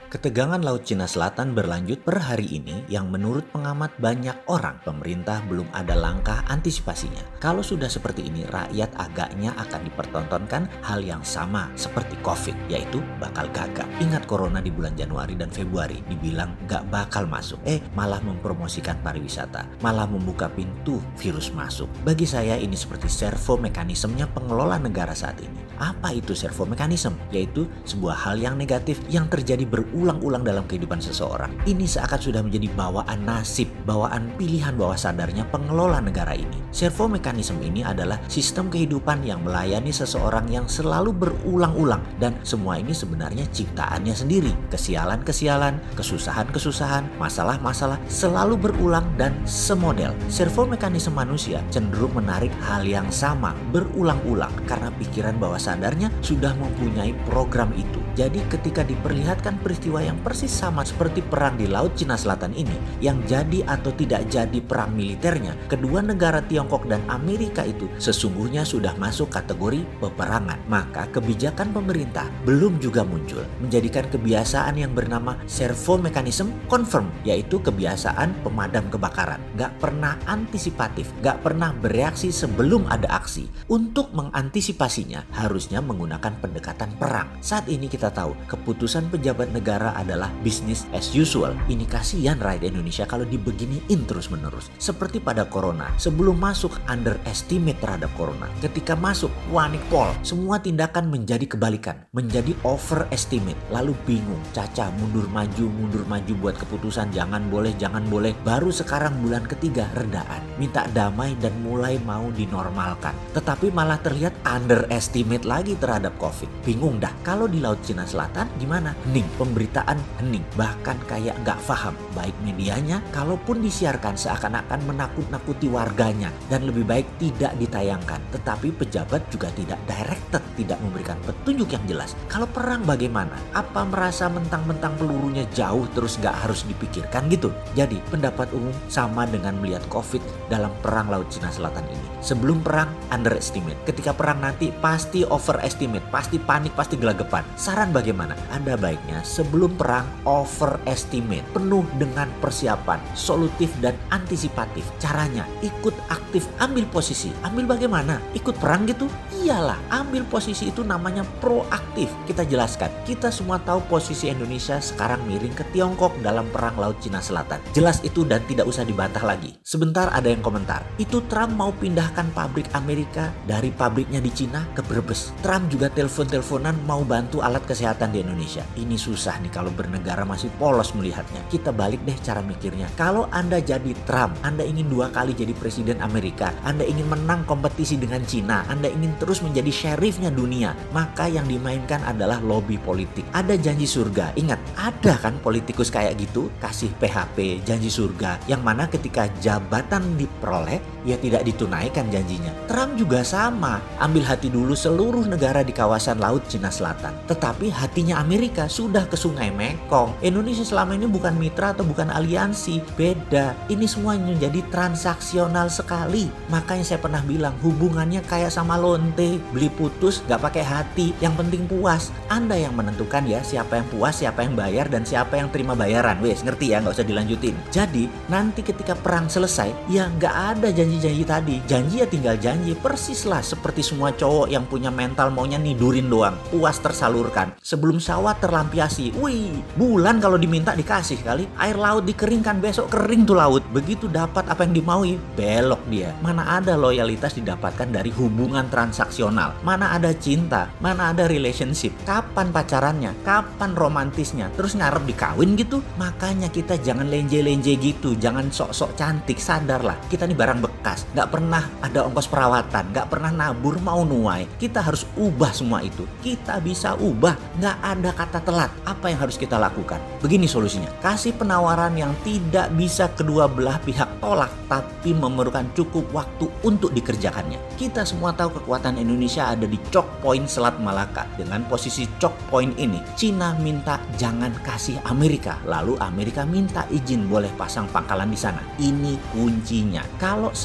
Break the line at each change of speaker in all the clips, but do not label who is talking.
Ketegangan Laut Cina Selatan berlanjut per hari ini yang menurut pengamat banyak orang pemerintah belum ada langkah antisipasinya. Kalau sudah seperti ini, rakyat agaknya akan dipertontonkan hal yang sama seperti COVID, yaitu bakal gagap. Ingat corona di bulan Januari dan Februari dibilang gak bakal masuk, malah mempromosikan pariwisata, malah membuka pintu virus masuk. Bagi saya ini seperti servo mekanismenya pengelola negara saat ini. Apa itu servo mekanisme? Yaitu sebuah hal yang negatif yang terjadi berulang-ulang dalam kehidupan seseorang. Ini seakan sudah menjadi bawaan nasib, bawaan pilihan bawah sadarnya pengelola negara ini. Servo mekanisme ini adalah sistem kehidupan yang melayani seseorang yang selalu berulang-ulang, dan semua ini sebenarnya ciptaannya sendiri. Kesialan-kesialan, kesusahan-kesusahan, masalah-masalah selalu berulang dan semodel. Servo mekanisme manusia cenderung menarik hal yang sama berulang-ulang karena pikiran bawah sadarnya sudah mempunyai program itu. Jadi ketika diperlihatkan peristiwa yang persis sama seperti perang di Laut Cina Selatan ini, yang jadi atau tidak jadi perang militernya, kedua negara Tiongkok dan Amerika itu sesungguhnya sudah masuk kategori peperangan. Maka kebijakan pemerintah belum juga muncul, menjadikan kebiasaan yang bernama servo mekanisme confirm, yaitu kebiasaan pemadam kebakaran. Gak pernah antisipatif, gak pernah bereaksi sebelum ada aksi. Untuk mengantisipasinya harusnya menggunakan pendekatan perang. Saat ini kita tahu keputusan pejabat negara adalah business as usual. Ini kasihan rakyat Indonesia kalau dibeginiin terus-menerus. Seperti pada corona, sebelum masuk underestimate terhadap corona. Ketika masuk panik pol, semua tindakan menjadi kebalikan, menjadi overestimate. Lalu bingung, caca mundur maju buat keputusan jangan boleh. Baru sekarang bulan ketiga redaan, minta damai dan mulai mau dinormalkan. Tetapi malah terlihat underestimate lagi terhadap COVID. Bingung dah, kalau di Laut Cina Selatan gimana? Hening, pemberitaan hening, bahkan kayak nggak paham. Baik medianya, kalaupun disiarkan seakan-akan menakut-nakuti warganya dan lebih baik tidak ditayangkan. Tetapi pejabat juga tidak directed, tidak memberikan petunjuk yang jelas. Kalau perang bagaimana? Apa merasa mentang-mentang pelurunya jauh terus nggak harus dipikirkan gitu? Jadi pendapat umum sama dengan melihat COVID dalam perang Laut Cina Selatan ini. Sebelum perang underestimate, ketika perang nanti pasti overestimate, pasti panik, pasti gelagapan. Saran bagaimana? Ada baiknya sebelum perang overestimate, penuh dengan persiapan, solutif dan antisipatif. Caranya ikut aktif, ambil posisi. Ambil bagaimana? Ikut perang gitu? Iyalah, ambil posisi itu namanya proaktif. Kita jelaskan, kita semua tahu posisi Indonesia sekarang miring ke Tiongkok dalam perang Laut Cina Selatan. Jelas itu dan tidak usah dibantah lagi. Sebentar ada yang komentar, itu Trump mau pindahkan pabrik Amerika dari pabriknya di Cina ke Brebes. Trump juga telepon-teleponan mau bantu alat kesehatan di Indonesia. Ini susah nih kalau bernegara masih polos melihatnya. Kita balik deh cara mikirnya. Kalau Anda jadi Trump, Anda ingin 2 kali jadi presiden Amerika, Anda ingin menang kompetisi dengan Cina, Anda ingin terus menjadi sheriffnya dunia, maka yang dimainkan adalah lobby politik. Ada janji surga. Ingat, ada kan politikus kayak gitu, kasih PHP, janji surga, yang mana ketika jabatan diperoleh, ya tidak ditunaikan janjinya. Trump juga sama, ambil hati dulu seluruh negara di kawasan Laut Cina Selatan. Tetapi hatinya Amerika sudah ke Sungai Mekong. Indonesia selama ini bukan mitra atau bukan aliansi, beda. Ini semua menjadi transaksional sekali. Makanya saya pernah bilang hubungannya kayak sama lonte, beli putus gak pakai hati, yang penting puas. Anda yang menentukan ya siapa yang puas, siapa yang bayar, dan siapa yang terima bayaran. Wes, ngerti ya, gak usah dilanjutin. Jadi nanti ketika perang selesai, ya gak ada janji-janji tadi. Janji ya tinggal janji, persis lah seperti semua cowok yang punya mental maunya nidurin doang, puas tersalurkan. Sebelum sawah terlampiasi, wih, bulan kalau diminta dikasih kali. Air laut dikeringkan, besok kering tuh laut. Begitu dapat apa yang dimaui, belok dia. Mana ada loyalitas didapatkan dari hubungan transaksional? Mana ada cinta? Mana ada relationship? Kapan pacarannya? Kapan romantisnya? Terus ngarep dikawin gitu? Makanya kita jangan lenje-lenje gitu, jangan sok-sok cantik, sadarlah. Kita nih barang bekas, gak pernah ada ongkos perawatan, gak pernah nabur mau nuai. Kita harus ubah semua itu. Kita bisa ubah, gak ada kata telat. Apa yang harus kita lakukan? Begini solusinya, kasih penawaran yang tidak bisa kedua belah pihak tolak, tapi memerlukan cukup waktu untuk dikerjakannya. Kita semua tahu kekuatan Indonesia ada di choke point Selat Malaka. Dengan posisi choke point ini, Cina minta jangan kasih Amerika, lalu Amerika minta izin boleh pasang pangkalan di sana. Ini kuncinya. Kalau saya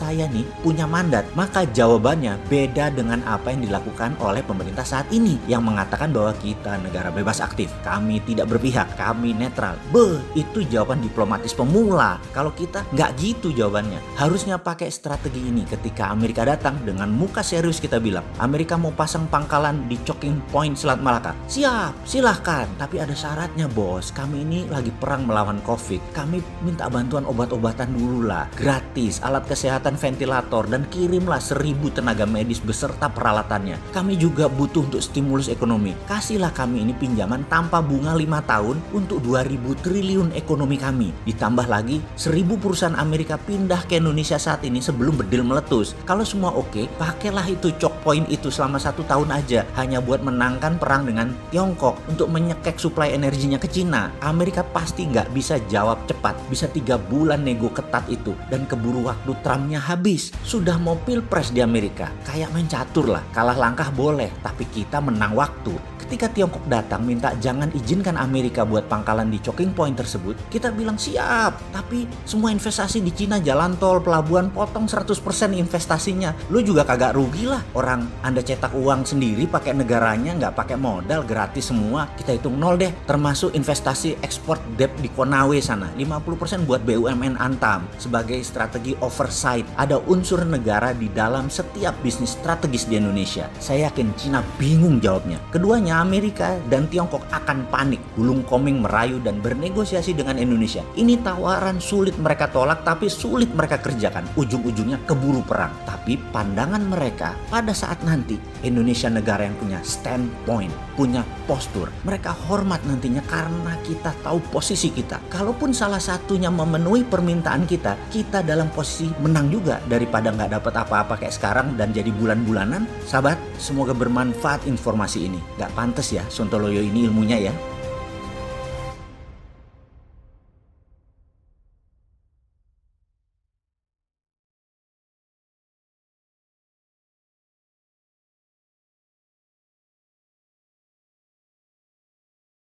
saya nih punya mandat. Maka jawabannya beda dengan apa yang dilakukan oleh pemerintah saat ini yang mengatakan bahwa kita negara bebas aktif, kami tidak berpihak, kami netral. Itu jawaban diplomatis pemula. Kalau kita nggak gitu jawabannya. Harusnya pakai strategi ini. Ketika Amerika datang, dengan muka serius kita bilang, Amerika mau pasang pangkalan di Choking Point Selat Malaka. Siap, silahkan. Tapi ada syaratnya bos. Kami ini lagi perang melawan COVID. Kami minta bantuan obat-obatan dulu lah. Gratis, alat kesehatan, ventilator, dan kirimlah 1.000 tenaga medis beserta peralatannya. Kami juga butuh untuk stimulus ekonomi. Kasihlah kami ini pinjaman tanpa bunga 5 tahun untuk 2.000 triliun ekonomi kami. Ditambah lagi 1.000 perusahaan Amerika pindah ke Indonesia saat ini sebelum bedil meletus. Kalau semua oke, pakailah itu choke point itu selama 1 tahun aja. Hanya buat menangkan perang dengan Tiongkok untuk menyekek suplai energinya ke Cina. Amerika pasti nggak bisa jawab cepat. Bisa 3 bulan nego ketat itu. Dan keburu waktu Trumpnya habis. Sudah mau pilpres di Amerika. Kayak main catur lah. Kalah langkah boleh, tapi kita menang waktu. Ketika Tiongkok datang minta jangan izinkan Amerika buat pangkalan di Choking Point tersebut, kita bilang siap. Tapi semua investasi di Cina, jalan tol, pelabuhan, potong 100% investasinya. Lu juga kagak rugi lah. Orang Anda cetak uang sendiri pakai negaranya, nggak pakai modal, gratis semua. Kita hitung nol deh. Termasuk investasi ekspor debt di Konawe sana. 50% buat BUMN Antam. Sebagai strategi oversight, ada unsur negara di dalam setiap bisnis strategis di Indonesia. Saya yakin Cina bingung jawabnya. Keduanya Amerika dan Tiongkok akan panik, gulung komeng merayu dan bernegosiasi dengan Indonesia. Ini tawaran sulit mereka tolak tapi sulit mereka kerjakan. Ujung-ujungnya keburu perang. Tapi pandangan mereka pada saat nanti Indonesia negara yang punya standpoint, punya postur. Mereka hormat nantinya karena kita tahu posisi kita. Kalaupun salah satunya memenuhi permintaan kita, kita dalam posisi menang juga daripada nggak dapat apa-apa kayak sekarang dan jadi bulan-bulanan. Sahabat, semoga bermanfaat informasi ini. Nggak pantas ya Sontoloyo ini ilmunya ya.